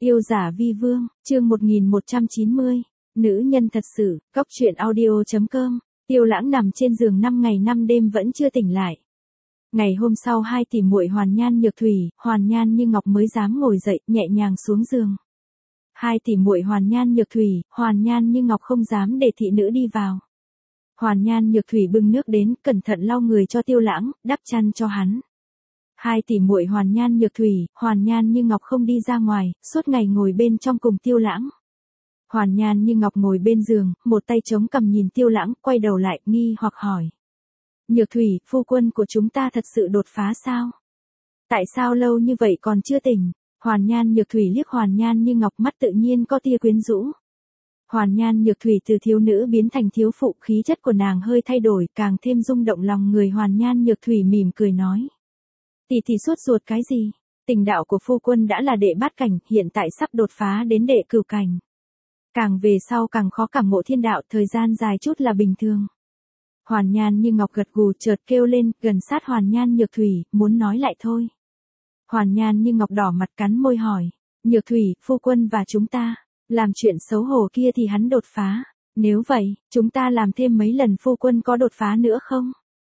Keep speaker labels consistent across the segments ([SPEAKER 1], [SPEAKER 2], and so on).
[SPEAKER 1] Yêu giả vi vương, chương 1190. Nữ nhân thật sự, góc truyện audio.com. Tiêu Lãng nằm trên giường 5 ngày 5 đêm vẫn chưa tỉnh lại. Ngày hôm sau hai tỷ muội Hoàn Nhan Nhược Thủy, Hoàn Nhan Như Ngọc mới dám ngồi dậy, nhẹ nhàng xuống giường. Hai tỷ muội Hoàn Nhan Nhược Thủy, Hoàn Nhan Như Ngọc không dám để thị nữ đi vào. Hoàn Nhan Nhược Thủy bưng nước đến, cẩn thận lau người cho Tiêu Lãng, đắp chăn cho hắn. Hai tỷ muội Hoàn Nhan Nhược Thủy, Hoàn Nhan Như Ngọc không đi ra ngoài, suốt ngày ngồi bên trong cùng Tiêu Lãng. Hoàn Nhan Như Ngọc ngồi bên giường, một tay chống cằm nhìn Tiêu Lãng, quay đầu lại, nghi hoặc hỏi. Nhược Thủy, phu quân của chúng ta thật sự đột phá sao? Tại sao lâu như vậy còn chưa tỉnh? Hoàn Nhan Nhược Thủy liếc Hoàn Nhan Như Ngọc, mắt tự nhiên có tia quyến rũ. Hoàn Nhan Nhược Thủy từ thiếu nữ biến thành thiếu phụ, khí chất của nàng hơi thay đổi, càng thêm rung động lòng người. Hoàn Nhan Nhược Thủy mỉm cười nói. Tỷ sốt ruột cái gì? Tình đạo của phu quân đã là đệ bát cảnh, hiện tại sắp đột phá đến đệ cửu cảnh. Càng về sau càng khó cảm ngộ thiên đạo, thời gian dài chút là bình thường. Hoàn Nhan Như Ngọc gật gù, chợt kêu lên, gần sát Hoàn Nhan Nhược Thủy, muốn nói lại thôi. Hoàn Nhan Như Ngọc đỏ mặt cắn môi hỏi. Nhược Thủy, phu quân và chúng ta làm chuyện xấu hổ kia thì hắn đột phá. Nếu vậy, chúng ta làm thêm mấy lần phu quân có đột phá nữa không?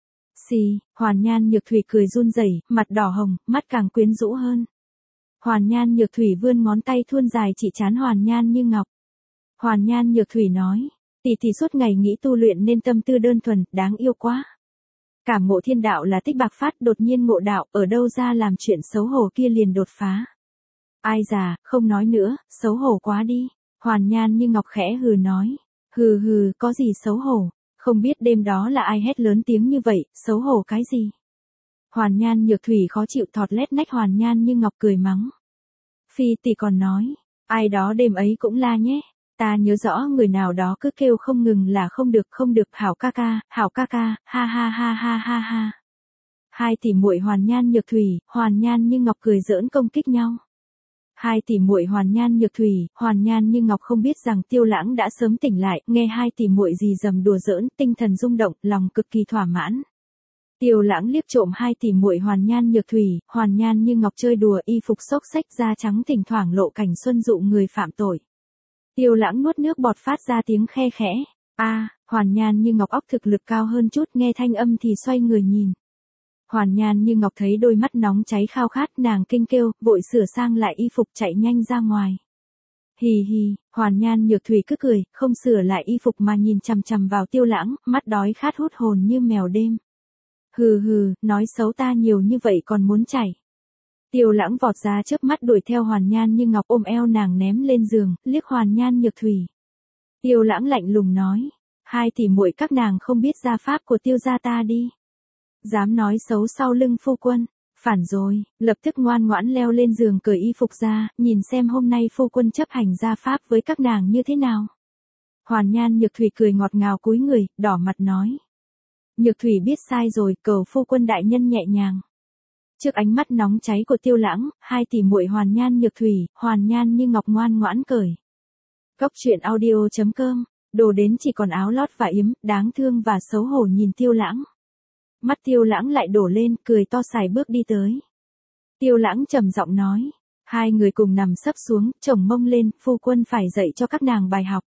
[SPEAKER 1] Xì, Hoàn Nhan Nhược Thủy cười run rẩy, mặt đỏ hồng, mắt càng quyến rũ hơn. Hoàn Nhan Nhược Thủy vươn ngón tay thuôn dài chỉ trán Hoàn Nhan Như Ngọc. Hoàn Nhan Nhược Thủy nói, tỷ suốt ngày nghĩ tu luyện nên tâm tư đơn thuần, đáng yêu quá. Cảm ngộ thiên đạo là tích bạc phát, đột nhiên ngộ đạo, ở đâu ra làm chuyện xấu hổ kia liền đột phá. Ai già, không nói nữa, xấu hổ quá đi. Hoàn Nhan Như Ngọc khẽ hừ nói, hừ, có gì xấu hổ. Không biết đêm đó là ai hét lớn tiếng như vậy, xấu hổ cái gì? Hoàn Nhan Nhược Thủy khó chịu thọt lét nách Hoàn Nhan Như Ngọc cười mắng. Phi tỷ còn nói, ai đó đêm ấy cũng la nhé. Ta nhớ rõ người nào đó cứ kêu không ngừng là không được, hảo ca ca, ha ha. Hai tỷ muội Hoàn Nhan Nhược Thủy, Hoàn Nhan Như Ngọc cười giỡn công kích nhau. Hai tỷ muội Hoàn Nhan Nhược Thủy, Hoàn Nhan Như Ngọc không biết rằng Tiêu Lãng đã sớm tỉnh lại, nghe hai tỷ muội dì dầm đùa giỡn, tinh thần rung động, lòng cực kỳ thỏa mãn. Tiêu Lãng liếc trộm hai tỷ muội Hoàn Nhan Nhược Thủy, Hoàn Nhan Như Ngọc chơi đùa, y phục xốc xách da trắng thỉnh thoảng lộ cảnh xuân dụ người phạm tội. Tiêu Lãng nuốt nước bọt phát ra tiếng khe khẽ. Hoàn Nhan Như Ngọc óc thực lực cao hơn chút, nghe thanh âm thì xoay người nhìn. Hoàn Nhan Như Ngọc thấy đôi mắt nóng cháy khao khát, nàng kinh kêu, vội sửa sang lại y phục chạy nhanh ra ngoài. Hì, Hoàn Nhan Nhược Thủy cứ cười, không sửa lại y phục mà nhìn chằm chằm vào Tiêu Lãng, mắt đói khát hút hồn như mèo đêm. Hừ, nói xấu ta nhiều như vậy còn muốn chảy. Tiêu Lãng vọt ra chớp mắt đuổi theo Hoàn Nhan Như Ngọc, ôm eo nàng ném lên giường, liếc Hoàn Nhan Nhược Thủy. Tiêu Lãng lạnh lùng nói, hai tỷ muội các nàng không biết gia pháp của Tiêu gia ta đi. Dám nói xấu sau lưng phu quân, phản rồi, lập tức ngoan ngoãn leo lên giường cởi y phục ra, nhìn xem hôm nay phu quân chấp hành gia pháp với các nàng như thế nào. Hoàn Nhan Nhược Thủy cười ngọt ngào cúi người, đỏ mặt nói. Nhược Thủy biết sai rồi, cầu phu quân đại nhân nhẹ nhàng. Trước ánh mắt nóng cháy của Tiêu Lãng, hai tỷ muội Hoàn Nhan Nhược Thủy, Hoàn Nhan Như Ngọc ngoan ngoãn cởi. Góc truyện audio.com, đồ đến chỉ còn áo lót và yếm, đáng thương và xấu hổ nhìn Tiêu Lãng. Mắt Tiêu Lãng lại đổ lên, cười to xài bước đi tới. Tiêu Lãng trầm giọng nói, hai người cùng nằm sấp xuống, chồng mông lên, phu quân phải dạy cho các nàng bài học.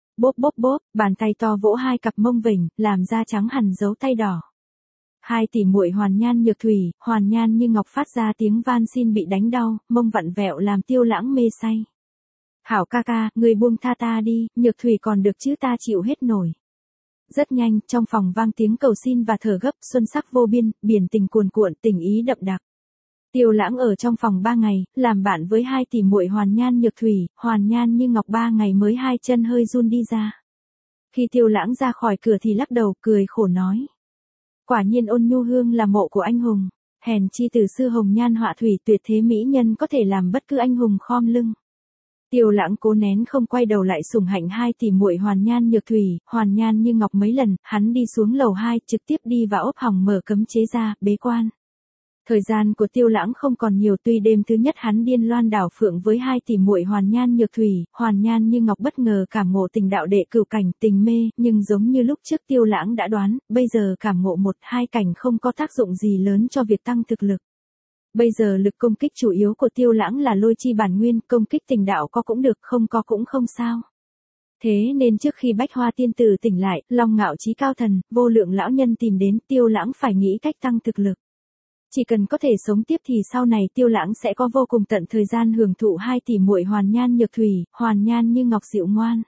[SPEAKER 1] Bốp, bàn tay to vỗ hai cặp mông vểnh, làm da trắng hằn dấu tay đỏ. Hai tỷ muội Hoàn Nhan Nhược Thủy, Hoàn Nhan Như Ngọc phát ra tiếng van xin bị đánh đau, mông vặn vẹo làm Tiêu Lãng mê say. Hảo ca ca, người buông tha ta đi, Nhược Thủy còn được chứ, ta chịu hết nổi. Rất nhanh, trong phòng vang tiếng cầu xin và thở gấp, xuân sắc vô biên, biển tình cuồn cuộn, tình ý đậm đặc. Tiêu Lãng ở trong phòng 3 ngày, làm bạn với hai tỷ muội Hoàn Nhan Nhược Thủy, Hoàn Nhan Như Ngọc 3 ngày mới hai chân hơi run đi ra. Khi Tiêu Lãng ra khỏi cửa thì lắc đầu, cười khổ nói. Quả nhiên Ôn Nhu Hương là mộ của anh hùng, hèn chi từ xưa hồng nhan họa thủy, tuyệt thế mỹ nhân có thể làm bất cứ anh hùng khom lưng. Tiêu Lãng cố nén không quay đầu lại sủng hạnh hai tỷ muội Hoàn Nhan Nhược Thủy, Hoàn Nhan Như Ngọc mấy lần, hắn đi xuống lầu 2, trực tiếp đi vào ốp hỏng mở cấm chế ra, bế quan. Thời gian của Tiêu Lãng không còn nhiều, tuy đêm thứ nhất hắn điên loan đảo phượng với hai tỷ muội Hoàn Nhan Nhược Thủy, Hoàn Nhan Như Ngọc bất ngờ cảm ngộ tình đạo đệ cửu cảnh, tình mê, nhưng giống như lúc trước Tiêu Lãng đã đoán, bây giờ cảm ngộ 1-2 cảnh không có tác dụng gì lớn cho việc tăng thực lực. Bây giờ lực công kích chủ yếu của Tiêu Lãng là lôi chi bản nguyên, công kích tình đạo có cũng được, không có cũng không sao. Thế nên trước khi Bách Hoa tiên tử tỉnh lại, Long Ngạo Chí Cao Thần, Vô Lượng lão nhân tìm đến, Tiêu Lãng phải nghĩ cách tăng thực lực. Chỉ cần có thể sống tiếp thì sau này Tiêu Lãng sẽ có vô cùng tận thời gian hưởng thụ hai tỷ muội Hoàn Nhan Nhược Thủy, Hoàn Nhan Như Ngọc dịu ngoan.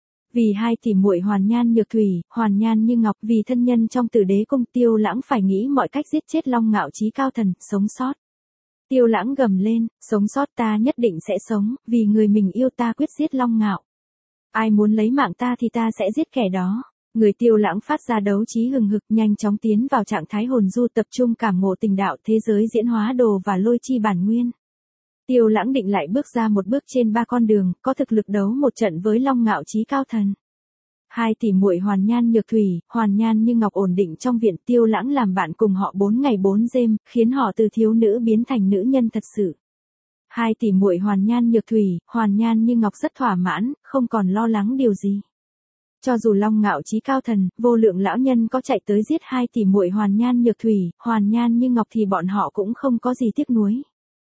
[SPEAKER 1] Vì hai tỷ muội Hoàn Nhan Nhược Thủy, Hoàn Nhan Như Ngọc, vì thân nhân trong Tử Đế cung, Tiêu Lãng phải nghĩ mọi cách giết chết Long Ngạo Chí Cao Thần, sống sót. Tiêu Lãng gầm lên, sống sót, ta nhất định sẽ sống, vì người mình yêu ta quyết giết Long Ngạo. Ai muốn lấy mạng ta thì ta sẽ giết kẻ đó. Người Tiêu Lãng phát ra đấu trí hừng hực, nhanh chóng tiến vào trạng thái hồn du, tập trung cảm ngộ tình đạo, thế giới diễn hóa đồ và lôi chi bản nguyên. Tiêu Lãng định lại bước ra một bước trên ba con đường, có thực lực đấu một trận với Long Ngạo Chí Cao Thần. Hai tỷ muội Hoàn Nhan Nhược Thủy, Hoàn Nhan Như Ngọc ổn định trong viện, Tiêu Lãng làm bạn cùng họ 4 ngày 4 đêm, khiến họ từ thiếu nữ biến thành nữ nhân thật sự. Hai tỷ muội Hoàn Nhan Nhược Thủy, Hoàn Nhan Như Ngọc rất thỏa mãn, không còn lo lắng điều gì. Cho dù Long Ngạo Chí Cao Thần, Vô Lượng lão nhân có chạy tới giết hai tỷ muội Hoàn Nhan Nhược Thủy, Hoàn Nhan Như Ngọc thì bọn họ cũng không có gì tiếc nuối.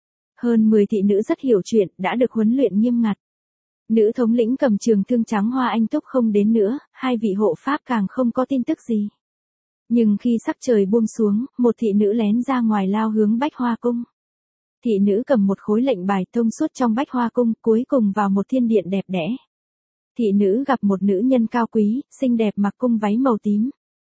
[SPEAKER 1] Hơn 10 thị nữ rất hiểu chuyện, đã được huấn luyện nghiêm ngặt. Nữ thống lĩnh cầm trường thương trắng Hoa Anh Túc không đến nữa, hai vị hộ pháp càng không có tin tức gì. Nhưng khi sắc trời buông xuống, một thị nữ lén ra ngoài lao hướng Bách Hoa cung. Thị nữ cầm một khối lệnh bài thông suốt trong Bách Hoa cung, cuối cùng vào một thiên điện đẹp đẽ. Thị nữ gặp một nữ nhân cao quý, xinh đẹp mặc cung váy màu tím.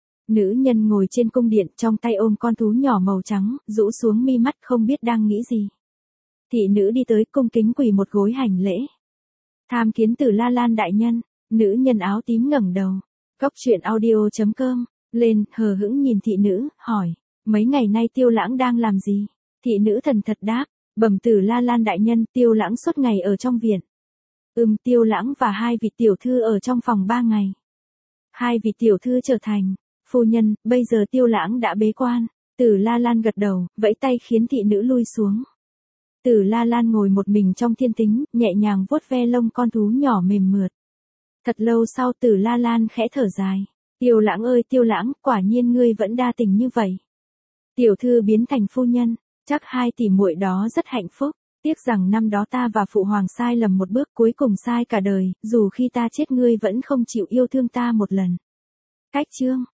[SPEAKER 1] Nữ nhân ngồi trên cung điện, trong tay ôm con thú nhỏ màu trắng, rũ xuống mi mắt không biết đang nghĩ gì. Thị nữ đi tới cung kính quỳ một gối hành lễ. Tham kiến Tử La Lan đại nhân. Nữ nhân áo tím ngẩng đầu. Cốc truyện audio.com, lên, hờ hững nhìn thị nữ, hỏi, mấy ngày nay Tiêu Lãng đang làm gì? Thị nữ thần thật đáp, bẩm Tử La Lan đại nhân, Tiêu Lãng suốt ngày ở trong viện. Tiêu Lãng và hai vị tiểu thư ở trong phòng 3 ngày. Hai vị tiểu thư trở thành, phu nhân, bây giờ Tiêu Lãng đã bế quan. Tử La Lan gật đầu, vẫy tay khiến thị nữ lui xuống. Tử La Lan ngồi một mình trong thiên tính, nhẹ nhàng vuốt ve lông con thú nhỏ mềm mượt. Thật lâu sau Tử La Lan khẽ thở dài. Tiêu Lãng ơi Tiêu Lãng, quả nhiên ngươi vẫn đa tình như vậy. Tiểu thư biến thành phu nhân, chắc hai tỷ muội đó rất hạnh phúc. Tiếc rằng năm đó ta và phụ hoàng sai lầm một bước, cuối cùng sai cả đời, dù khi ta chết ngươi vẫn không chịu yêu thương ta một lần. Cách chương